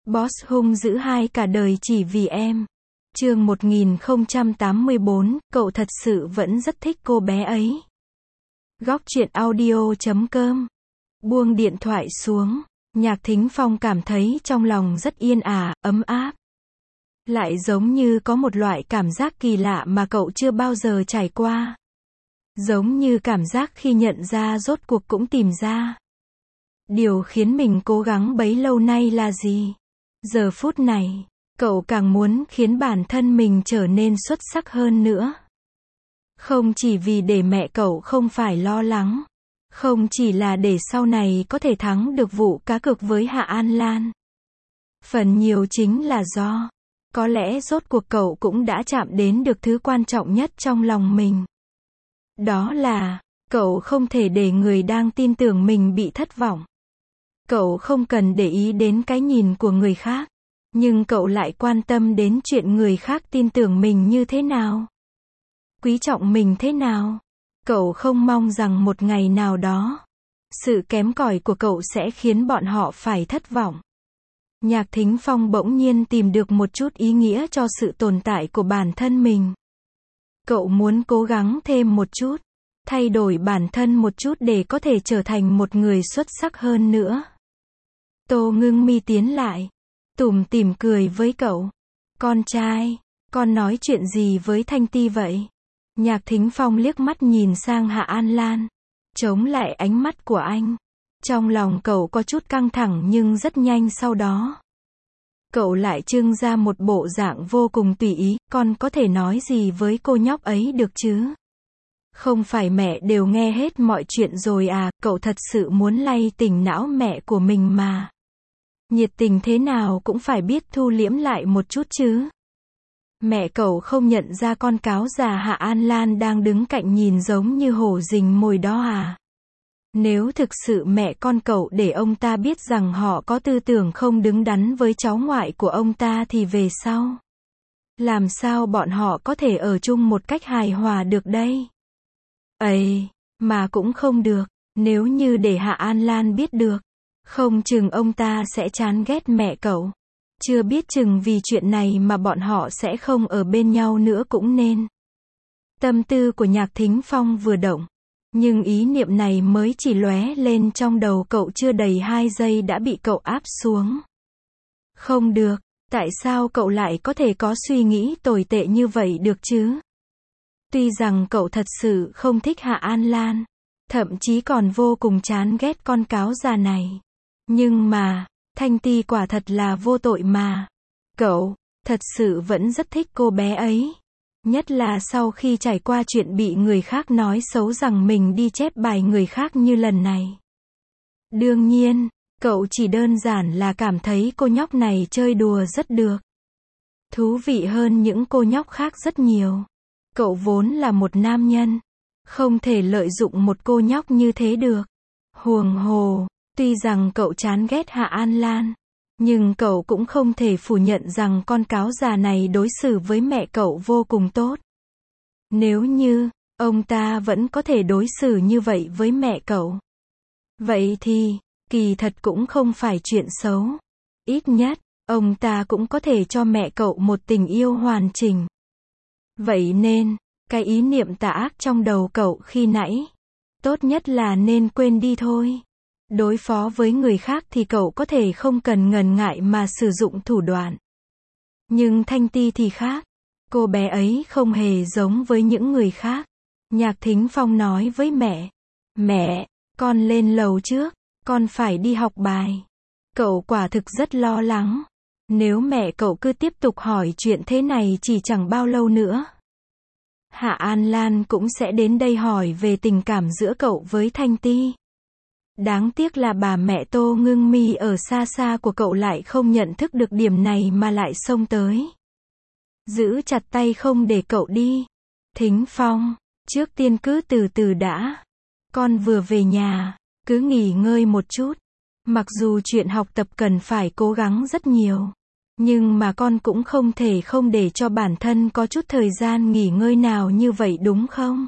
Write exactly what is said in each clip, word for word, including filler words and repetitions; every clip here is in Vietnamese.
Boss hung dữ hai cả đời chỉ vì em. Chương một nghìn không trăm tám mươi bốn, cậu thật sự vẫn rất thích cô bé ấy. Góc truyện audio chấm com. Buông điện thoại xuống, Nhạc Thính Phong cảm thấy trong lòng rất yên ả, ấm áp. Lại giống như có một loại cảm giác kỳ lạ mà cậu chưa bao giờ trải qua. Giống như cảm giác khi nhận ra rốt cuộc cũng tìm ra. Điều khiến mình cố gắng bấy lâu nay là gì? Giờ phút này, cậu càng muốn khiến bản thân mình trở nên xuất sắc hơn nữa. Không chỉ vì để mẹ cậu không phải lo lắng. Không chỉ là để sau này có thể thắng được vụ cá cược với Hạ An Lan. Phần nhiều chính là do, có lẽ rốt cuộc cậu cũng đã chạm đến được thứ quan trọng nhất trong lòng mình. Đó là, cậu không thể để người đang tin tưởng mình bị thất vọng. Cậu không cần để ý đến cái nhìn của người khác, nhưng cậu lại quan tâm đến chuyện người khác tin tưởng mình như thế nào, quý trọng mình thế nào. Cậu không mong rằng một ngày nào đó, sự kém cỏi của cậu sẽ khiến bọn họ phải thất vọng. Nhạc Thính Phong bỗng nhiên tìm được một chút ý nghĩa cho sự tồn tại của bản thân mình. Cậu muốn cố gắng thêm một chút, thay đổi bản thân một chút để có thể trở thành một người xuất sắc hơn nữa. Tô Ngưng Mi tiến lại, tủm tỉm cười với cậu. Con trai, con nói chuyện gì với Thanh Ti vậy? Nhạc Thính Phong liếc mắt nhìn sang Hạ An Lan, chống lại ánh mắt của anh. Trong lòng cậu có chút căng thẳng nhưng rất nhanh sau đó, cậu lại trưng ra một bộ dạng vô cùng tùy ý. Con có thể nói gì với cô nhóc ấy được chứ? Không phải mẹ đều nghe hết mọi chuyện rồi à? Cậu thật sự muốn lay tỉnh não mẹ của mình mà. Nhiệt tình thế nào cũng phải biết thu liễm lại một chút chứ. Mẹ cậu không nhận ra con cáo già Hạ An Lan đang đứng cạnh nhìn giống như hổ rình mồi đó à? Nếu thực sự mẹ con cậu để ông ta biết rằng họ có tư tưởng không đứng đắn với cháu ngoại của ông ta thì về sau, làm sao bọn họ có thể ở chung một cách hài hòa được đây? Ấy, mà cũng không được, nếu như để Hạ An Lan biết được, không chừng ông ta sẽ chán ghét mẹ cậu. Chưa biết chừng vì chuyện này mà bọn họ sẽ không ở bên nhau nữa cũng nên. Tâm tư của Nhạc Thính Phong vừa động, nhưng ý niệm này mới chỉ lóe lên trong đầu cậu chưa đầy hai giây đã bị cậu áp xuống. Không được, tại sao cậu lại có thể có suy nghĩ tồi tệ như vậy được chứ? Tuy rằng cậu thật sự không thích Hạ An Lan, thậm chí còn vô cùng chán ghét con cáo già này. Nhưng mà, Thanh Ti quả thật là vô tội mà. Cậu, thật sự vẫn rất thích cô bé ấy. Nhất là sau khi trải qua chuyện bị người khác nói xấu rằng mình đi chép bài người khác như lần này. Đương nhiên, cậu chỉ đơn giản là cảm thấy cô nhóc này chơi đùa rất được. Thú vị hơn những cô nhóc khác rất nhiều. Cậu vốn là một nam nhân, không thể lợi dụng một cô nhóc như thế được. Huồng hồ, tuy rằng cậu chán ghét Hạ An Lan, nhưng cậu cũng không thể phủ nhận rằng con cáo già này đối xử với mẹ cậu vô cùng tốt. Nếu như, ông ta vẫn có thể đối xử như vậy với mẹ cậu, vậy thì, kỳ thật cũng không phải chuyện xấu. Ít nhất, ông ta cũng có thể cho mẹ cậu một tình yêu hoàn chỉnh. Vậy nên, cái ý niệm tà ác trong đầu cậu khi nãy, tốt nhất là nên quên đi thôi. Đối phó với người khác thì cậu có thể không cần ngần ngại mà sử dụng thủ đoạn. Nhưng Thanh Ti thì khác. Cô bé ấy không hề giống với những người khác. Nhạc Thính Phong nói với mẹ. Mẹ, con lên lầu trước, con phải đi học bài. Cậu quả thực rất lo lắng. Nếu mẹ cậu cứ tiếp tục hỏi chuyện thế này chỉ chẳng bao lâu nữa, Hạ An Lan cũng sẽ đến đây hỏi về tình cảm giữa cậu với Thanh Ti. Đáng tiếc là bà mẹ Tô Ngưng Mi ở xa xa của cậu lại không nhận thức được điểm này mà lại xông tới. Giữ chặt tay không để cậu đi. Thính Phong, trước tiên cứ từ từ đã. Con vừa về nhà, cứ nghỉ ngơi một chút. Mặc dù chuyện học tập cần phải cố gắng rất nhiều, nhưng mà con cũng không thể không để cho bản thân có chút thời gian nghỉ ngơi nào như vậy đúng không?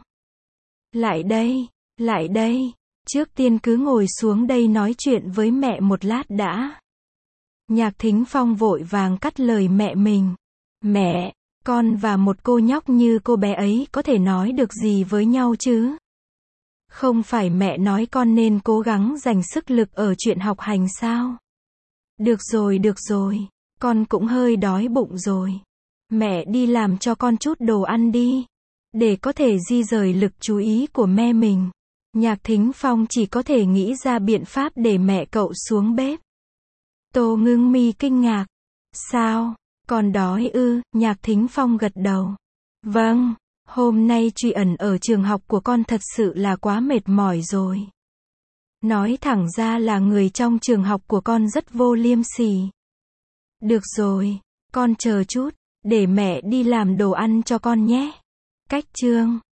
Lại đây, lại đây. Trước tiên cứ ngồi xuống đây nói chuyện với mẹ một lát đã. Nhạc Thính Phong vội vàng cắt lời mẹ mình. Mẹ, con và một cô nhóc như cô bé ấy có thể nói được gì với nhau chứ? Không phải mẹ nói con nên cố gắng dành sức lực ở chuyện học hành sao? Được rồi, được rồi, con cũng hơi đói bụng rồi. Mẹ đi làm cho con chút đồ ăn đi, để có thể di rời lực chú ý của mẹ mình. Nhạc Thính Phong chỉ có thể nghĩ ra biện pháp để mẹ cậu xuống bếp. Tô Ngưng Mi kinh ngạc. Sao? Con đói ư? Nhạc Thính Phong gật đầu. Vâng, hôm nay Truy Ẩn ở trường học của con thật sự là quá mệt mỏi rồi. Nói thẳng ra là người trong trường học của con rất vô liêm sỉ. Được rồi, con chờ chút, để mẹ đi làm đồ ăn cho con nhé. Cách chương